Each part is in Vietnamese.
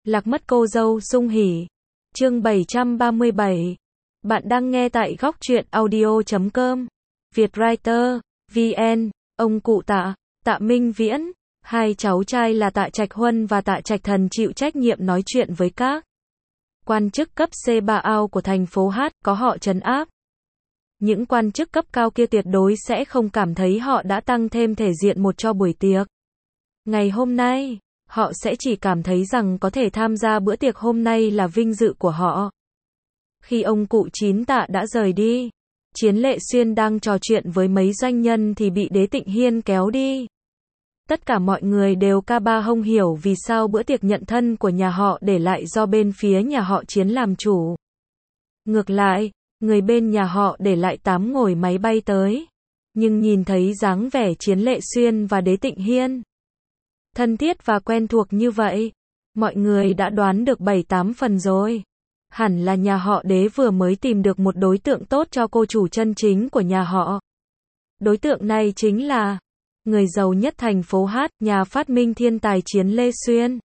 Lạc mất cô dâu Sung Hỉ. Chương 737. Bạn đang nghe tại góc truyện audio.com. Vietwriter, VN, ông cụ Tạ Minh Viễn, hai cháu trai là Tạ Trạch Huân và Tạ Trạch Thần chịu trách nhiệm nói chuyện với các quan chức cấp C3 của thành phố H, có họ trấn áp. Những quan chức cấp cao kia tuyệt đối sẽ không cảm thấy họ đã tăng thêm thể diện một cho buổi tiệc ngày hôm nay. Họ sẽ chỉ cảm thấy rằng có thể tham gia bữa tiệc hôm nay là vinh dự của họ. Khi ông cụ Chín Tạ đã rời đi, Chiến Lệ Xuyên đang trò chuyện với mấy doanh nhân thì bị Đế Tịnh Hiên kéo đi. Tất cả mọi người đều ca ba không hiểu vì sao bữa tiệc nhận thân của nhà họ để lại do bên phía nhà họ Chiến làm chủ. Ngược lại, người bên nhà họ để lại 8 ngồi máy bay tới. Nhưng nhìn thấy dáng vẻ Chiến Lệ Xuyên và Đế Tịnh Hiên thân thiết và quen thuộc như vậy, mọi người đã đoán được 7-8 phần rồi. Hẳn là nhà họ Đế vừa mới tìm được một đối tượng tốt cho cô chủ chân chính của nhà họ. Đối tượng này chính là người giàu nhất thành phố H, nhà phát minh thiên tài Chiến Lê Xuyên.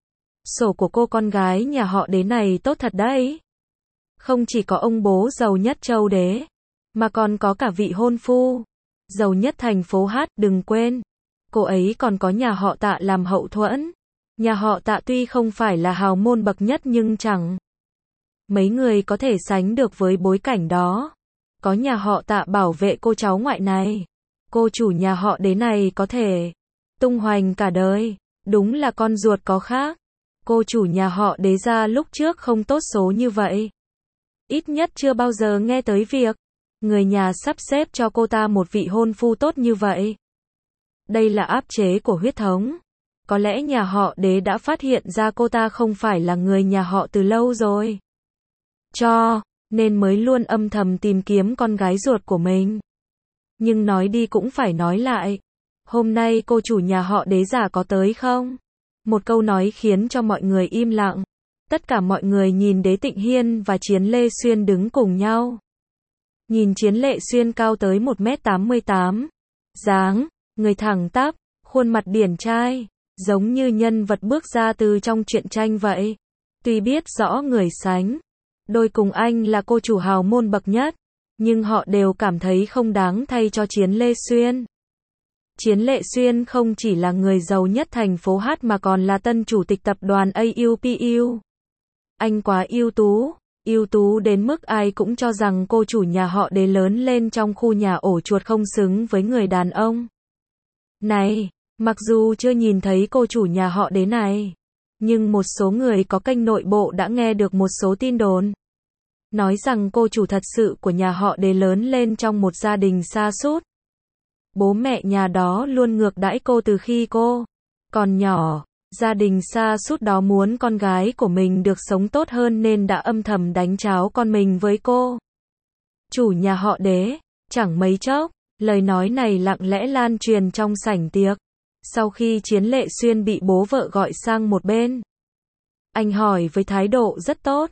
Sổ của cô con gái nhà họ Đế này tốt thật đấy. Không chỉ có ông bố giàu nhất châu Đế, mà còn có cả vị hôn phu giàu nhất thành phố H, đừng quên. Cô ấy còn có nhà họ Tạ làm hậu thuẫn. Nhà họ Tạ tuy không phải là hào môn bậc nhất nhưng chẳng mấy người có thể sánh được với bối cảnh đó. Có nhà họ Tạ bảo vệ cô cháu ngoại này, cô chủ nhà họ Đế này có thể tung hoành cả đời. Đúng là con ruột có khác. Cô chủ nhà họ Đế ra lúc trước không tốt số như vậy. Ít nhất chưa bao giờ nghe tới việc người nhà sắp xếp cho cô ta một vị hôn phu tốt như vậy. Đây là áp chế của huyết thống. Có lẽ nhà họ Đế đã phát hiện ra cô ta không phải là người nhà họ từ lâu rồi. Cho nên mới luôn âm thầm tìm kiếm con gái ruột của mình. Nhưng nói đi cũng phải nói lại. Hôm nay cô chủ nhà họ Đế già có tới không? Một câu nói khiến cho mọi người im lặng. Tất cả mọi người nhìn Đế Tịnh Hiên và Chiến Lê Xuyên đứng cùng nhau. Nhìn Chiến Lệ Xuyên cao tới 1m88. Dáng người thẳng tắp, khuôn mặt điển trai, giống như nhân vật bước ra từ trong truyện tranh vậy. Tuy biết rõ người sánh đôi cùng anh là cô chủ hào môn bậc nhất, nhưng họ đều cảm thấy không đáng thay cho Chiến Lê Xuyên. Chiến Lệ Xuyên không chỉ là người giàu nhất thành phố H mà còn là tân chủ tịch tập đoàn AUPU. Anh quá ưu tú đến mức ai cũng cho rằng cô chủ nhà họ Đế lớn lên trong khu nhà ổ chuột không xứng với người đàn ông này. Mặc dù chưa nhìn thấy cô chủ nhà họ Đế này, nhưng một số người có kênh nội bộ đã nghe được một số tin đồn nói rằng cô chủ thật sự của nhà họ Đế lớn lên trong một gia đình sa sút. Bố mẹ nhà đó luôn ngược đãi cô từ khi cô còn nhỏ. Gia đình sa sút đó muốn con gái của mình được sống tốt hơn nên đã âm thầm đánh cháo con mình với cô chủ nhà họ Đế. Chẳng mấy chốc, lời nói này lặng lẽ lan truyền trong sảnh tiệc. Sau khi Chiến Lệ Xuyên bị bố vợ gọi sang một bên, anh hỏi với thái độ rất tốt.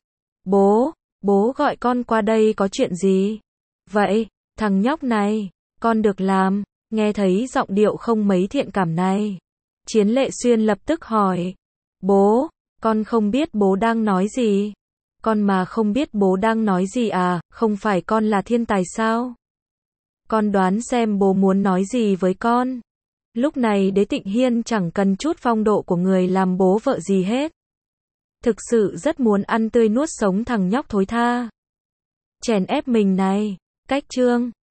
Bố gọi con qua đây có chuyện gì? Vậy, thằng nhóc này, con được làm. Nghe thấy giọng điệu không mấy thiện cảm này, Chiến Lệ Xuyên lập tức hỏi. Bố, con không biết bố đang nói gì. Con mà không biết bố đang nói gì à, không phải con là thiên tài sao? Con đoán xem bố muốn nói gì với con. Lúc này Đế Tịnh Hiên chẳng cần chút phong độ của người làm bố vợ gì hết. Thực sự rất muốn ăn tươi nuốt sống thằng nhóc thối tha chèn ép mình này. Cách chương